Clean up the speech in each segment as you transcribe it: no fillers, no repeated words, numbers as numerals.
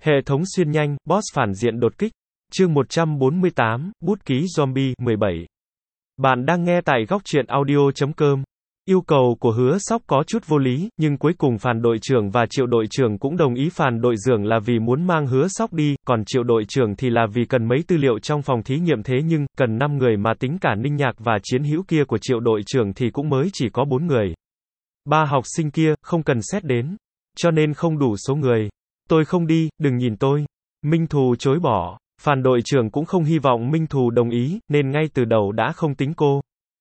Hệ thống xuyên nhanh, boss phản diện đột kích. Chương 148, bút ký zombie, 17. Bạn đang nghe tại góc truyện audio.com. Yêu cầu của Hứa Sóc có chút vô lý, nhưng cuối cùng Phàn đội trưởng và Triệu đội trưởng cũng đồng ý. Phàn đội trưởng là vì muốn mang Hứa Sóc đi, còn Triệu đội trưởng thì là vì cần mấy tư liệu trong phòng thí nghiệm. Thế nhưng, cần 5 người mà tính cả Ninh Nhạc và chiến hữu kia của Triệu đội trưởng thì cũng mới chỉ có 4 người. 3 học sinh kia, không cần xét đến. Cho nên không đủ số người. Tôi không đi, đừng nhìn tôi. Minh Thù chối bỏ. Phàn đội trưởng cũng không hy vọng Minh Thù đồng ý, nên ngay từ đầu đã không tính cô.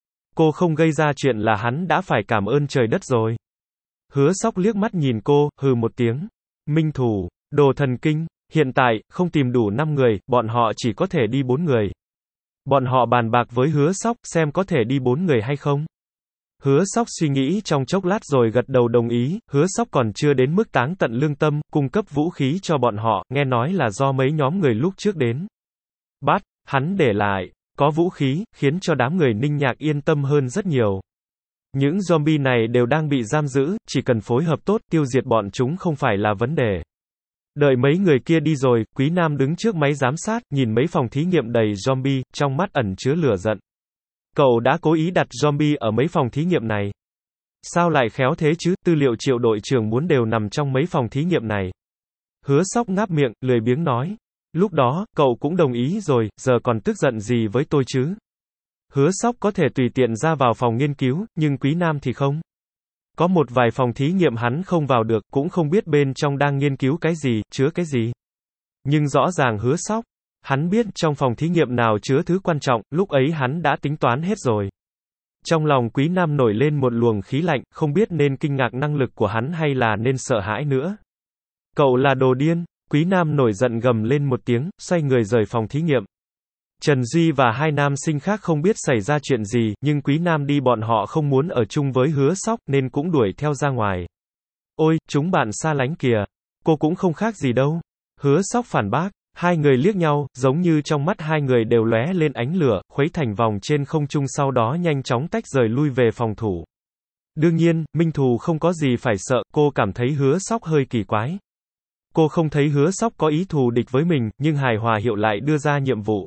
Cô không gây ra chuyện là hắn đã phải cảm ơn trời đất rồi. Hứa Sóc liếc mắt nhìn cô, hừ một tiếng. Minh Thù, đồ thần kinh, hiện tại, không tìm đủ 5 người, bọn họ chỉ có thể đi 4 người. Bọn họ bàn bạc với Hứa Sóc, xem có thể đi 4 người hay không. Hứa Sóc suy nghĩ trong chốc lát rồi gật đầu đồng ý. Hứa Sóc còn chưa đến mức táng tận lương tâm, cung cấp vũ khí cho bọn họ, nghe nói là do mấy nhóm người lúc trước đến. Bắt, hắn để lại, có vũ khí, khiến cho đám người Ninh Nhạc yên tâm hơn rất nhiều. Những zombie này đều đang bị giam giữ, chỉ cần phối hợp tốt, tiêu diệt bọn chúng không phải là vấn đề. Đợi mấy người kia đi rồi, Quý Nam đứng trước máy giám sát, nhìn mấy phòng thí nghiệm đầy zombie, trong mắt ẩn chứa lửa giận. Cậu đã cố ý đặt zombie ở mấy phòng thí nghiệm này. Sao lại khéo thế chứ, tư liệu Triệu đội trưởng muốn đều nằm trong mấy phòng thí nghiệm này. Hứa Sóc ngáp miệng, lười biếng nói. Lúc đó, cậu cũng đồng ý rồi, giờ còn tức giận gì với tôi chứ? Hứa Sóc có thể tùy tiện ra vào phòng nghiên cứu, nhưng Quý Nam thì không. Có một vài phòng thí nghiệm hắn không vào được, cũng không biết bên trong đang nghiên cứu cái gì, chứa cái gì. Nhưng rõ ràng Hứa Sóc, hắn biết trong phòng thí nghiệm nào chứa thứ quan trọng, lúc ấy hắn đã tính toán hết rồi. Trong lòng Quý Nam nổi lên một luồng khí lạnh, không biết nên kinh ngạc năng lực của hắn hay là nên sợ hãi nữa. Cậu là đồ điên. Quý Nam nổi giận gầm lên một tiếng, xoay người rời phòng thí nghiệm. Trần Duy và hai nam sinh khác không biết xảy ra chuyện gì, nhưng Quý Nam đi bọn họ không muốn ở chung với Hứa Sóc, nên cũng đuổi theo ra ngoài. Ôi, chúng bạn xa lánh kìa. Cô cũng không khác gì đâu. Hứa Sóc phản bác. Hai người liếc nhau, giống như trong mắt hai người đều lóe lên ánh lửa, khuấy thành vòng trên không trung, sau đó nhanh chóng tách rời lui về phòng thủ. Đương nhiên, Minh Thù không có gì phải sợ, cô cảm thấy Hứa Sóc hơi kỳ quái. Cô không thấy Hứa Sóc có ý thù địch với mình, nhưng Hài Hòa Hiệu lại đưa ra nhiệm vụ.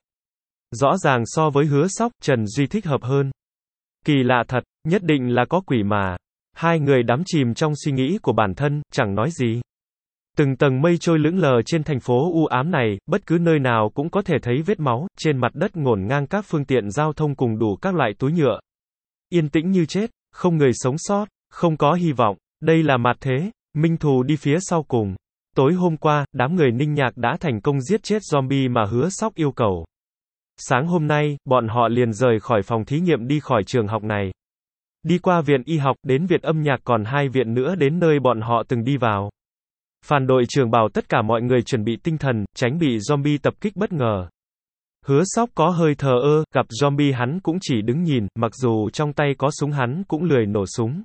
Rõ ràng so với Hứa Sóc, Trần Duy thích hợp hơn. Kỳ lạ thật, nhất định là có quỷ mà. Hai người đắm chìm trong suy nghĩ của bản thân, chẳng nói gì. Từng tầng mây trôi lững lờ trên thành phố u ám này, bất cứ nơi nào cũng có thể thấy vết máu, trên mặt đất ngổn ngang các phương tiện giao thông cùng đủ các loại túi nhựa. Yên tĩnh như chết, không người sống sót, không có hy vọng. Đây là mặt thế. Minh Thù đi phía sau cùng. Tối hôm qua, đám người Ninh Nhạc đã thành công giết chết zombie mà Hứa Sóc yêu cầu. Sáng hôm nay, bọn họ liền rời khỏi phòng thí nghiệm đi khỏi trường học này. Đi qua viện y học, đến viện âm nhạc, còn 2 viện nữa đến nơi bọn họ từng đi vào. Phàn đội trưởng bảo tất cả mọi người chuẩn bị tinh thần, tránh bị zombie tập kích bất ngờ. Hứa Sóc có hơi thờ ơ, gặp zombie hắn cũng chỉ đứng nhìn, mặc dù trong tay có súng hắn cũng lười nổ súng.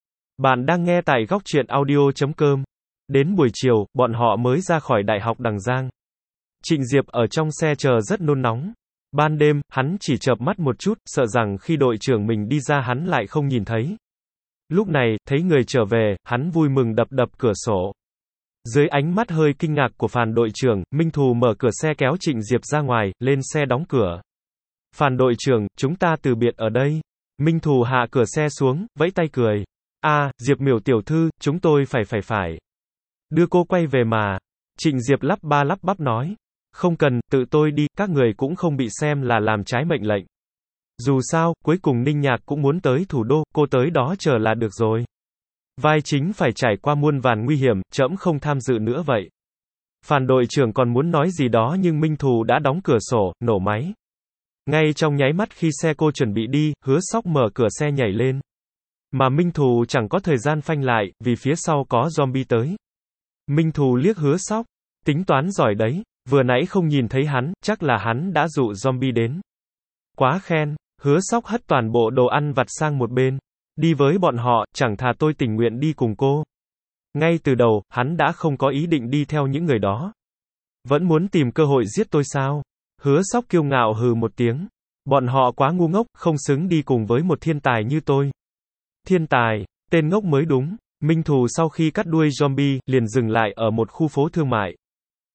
Bạn đang nghe tại góc truyện audio.com. Đến buổi chiều, bọn họ mới ra khỏi Đại học Đằng Giang. Trịnh Diệp ở trong xe chờ rất nôn nóng. Ban đêm, hắn chỉ chợp mắt một chút, sợ rằng khi đội trưởng mình đi ra hắn lại không nhìn thấy. Lúc này, thấy người trở về, hắn vui mừng đập đập cửa sổ. Dưới ánh mắt hơi kinh ngạc của Phàn đội trưởng, Minh Thù mở cửa xe kéo Trịnh Diệp ra ngoài, lên xe đóng cửa. Phàn đội trưởng, chúng ta từ biệt ở đây. Minh Thù hạ cửa xe xuống, vẫy tay cười. Diệp Miểu tiểu thư, chúng tôi phải. Đưa cô quay về mà. Trịnh Diệp lắp ba lắp bắp nói. Không cần, tự tôi đi, các người cũng không bị xem là làm trái mệnh lệnh. Dù sao, cuối cùng Ninh Nhạc cũng muốn tới thủ đô, cô tới đó chờ là được rồi. Vai chính phải trải qua muôn vàn nguy hiểm, trẫm không tham dự nữa vậy. Phàn đội trưởng còn muốn nói gì đó nhưng Minh Thù đã đóng cửa sổ, nổ máy. Ngay trong nháy mắt khi xe cô chuẩn bị đi, Hứa Sóc mở cửa xe nhảy lên. Mà Minh Thù chẳng có thời gian phanh lại, vì phía sau có zombie tới. Minh Thù liếc Hứa Sóc. Tính toán giỏi đấy, vừa nãy không nhìn thấy hắn, chắc là hắn đã dụ zombie đến. Quá khen. Hứa Sóc hất toàn bộ đồ ăn vặt sang một bên. Đi với bọn họ, chẳng thà tôi tình nguyện đi cùng cô. Ngay từ đầu, hắn đã không có ý định đi theo những người đó. Vẫn muốn tìm cơ hội giết tôi sao? Hứa Sóc kiêu ngạo hừ một tiếng. Bọn họ quá ngu ngốc, không xứng đi cùng với một thiên tài như tôi. Thiên tài, tên ngốc mới đúng. Minh Thù sau khi cắt đuôi zombie, liền dừng lại ở một khu phố thương mại.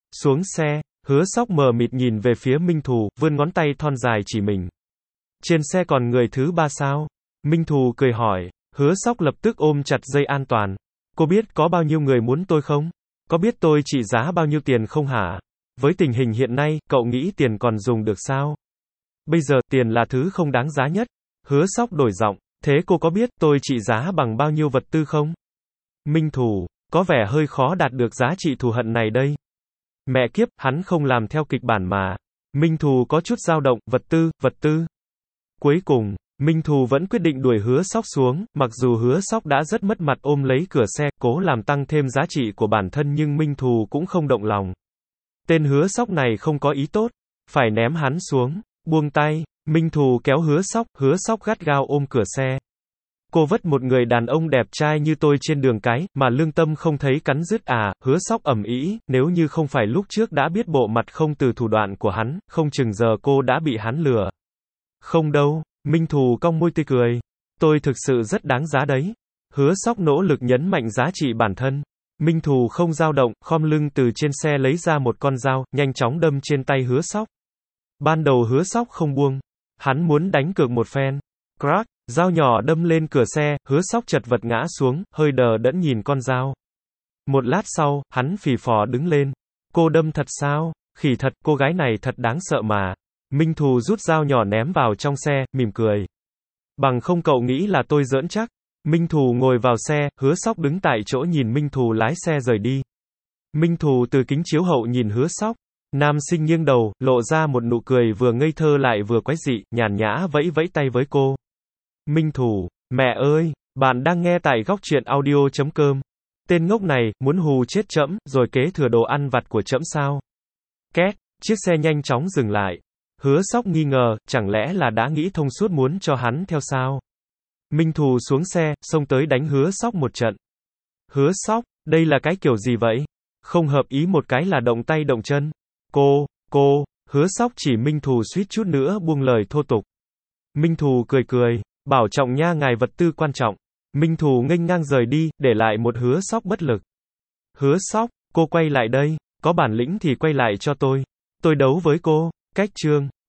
Xuống xe, Hứa Sóc mờ mịt nhìn về phía Minh Thù, vươn ngón tay thon dài chỉ mình. Trên xe còn người thứ ba sao? Minh Thù cười hỏi. Hứa Sóc lập tức ôm chặt dây an toàn. Cô biết có bao nhiêu người muốn tôi không? Có biết tôi trị giá bao nhiêu tiền không hả? Với tình hình hiện nay, cậu nghĩ tiền còn dùng được sao? Bây giờ, tiền là thứ không đáng giá nhất. Hứa Sóc đổi giọng. Thế cô có biết tôi trị giá bằng bao nhiêu vật tư không? Minh Thù, có vẻ hơi khó đạt được giá trị thù hận này đây. Mẹ kiếp, hắn không làm theo kịch bản mà. Minh Thù có chút dao động, vật tư. Cuối cùng, Minh Thù vẫn quyết định đuổi Hứa Sóc xuống, mặc dù Hứa Sóc đã rất mất mặt ôm lấy cửa xe, cố làm tăng thêm giá trị của bản thân nhưng Minh Thù cũng không động lòng. Tên Hứa Sóc này không có ý tốt, phải ném hắn xuống, buông tay, Minh Thù kéo Hứa Sóc gắt gao ôm cửa xe. Cô vất một người đàn ông đẹp trai như tôi trên đường cái, mà lương tâm không thấy cắn rứt à? Hứa Sóc ầm ĩ, nếu như không phải lúc trước đã biết bộ mặt không từ thủ đoạn của hắn, không chừng giờ cô đã bị hắn lừa. Không đâu, Minh Thù cong môi tươi cười. Tôi thực sự rất đáng giá đấy. Hứa Sóc nỗ lực nhấn mạnh giá trị bản thân. Minh Thù không dao động, khom lưng từ trên xe lấy ra một con dao, nhanh chóng đâm trên tay Hứa Sóc. Ban đầu Hứa Sóc không buông. Hắn muốn đánh cược một phen. Crack, dao nhỏ đâm lên cửa xe, Hứa Sóc chật vật ngã xuống, hơi đờ đẫn nhìn con dao. Một lát sau, hắn phì phò đứng lên. Cô đâm thật sao? Khỉ thật, cô gái này thật đáng sợ mà. Minh Thù rút dao nhỏ ném vào trong xe, mỉm cười. Bằng không cậu nghĩ là tôi giỡn chắc. Minh Thù ngồi vào xe, Hứa Sóc đứng tại chỗ nhìn Minh Thù lái xe rời đi. Minh Thù từ kính chiếu hậu nhìn Hứa Sóc. Nam sinh nghiêng đầu, lộ ra một nụ cười vừa ngây thơ lại vừa quái dị, nhàn nhã vẫy vẫy tay với cô. Minh Thù, mẹ ơi, bạn đang nghe tại góc truyện audio.com. Tên ngốc này, muốn hù chết trẫm, rồi kế thừa đồ ăn vặt của trẫm sao? Két, chiếc xe nhanh chóng dừng lại. Hứa Sóc nghi ngờ, chẳng lẽ là đã nghĩ thông suốt muốn cho hắn theo sao? Minh Thù xuống xe, xông tới đánh Hứa Sóc một trận. Hứa Sóc, đây là cái kiểu gì vậy? Không hợp ý một cái là động tay động chân. Cô, Hứa Sóc chỉ Minh Thù suýt chút nữa buông lời thô tục. Minh Thù cười, bảo trọng nha ngài, vật tư quan trọng. Minh Thù nghênh ngang rời đi, để lại một Hứa Sóc bất lực. Hứa Sóc, cô quay lại đây, có bản lĩnh thì quay lại cho tôi đấu với cô. Cách chương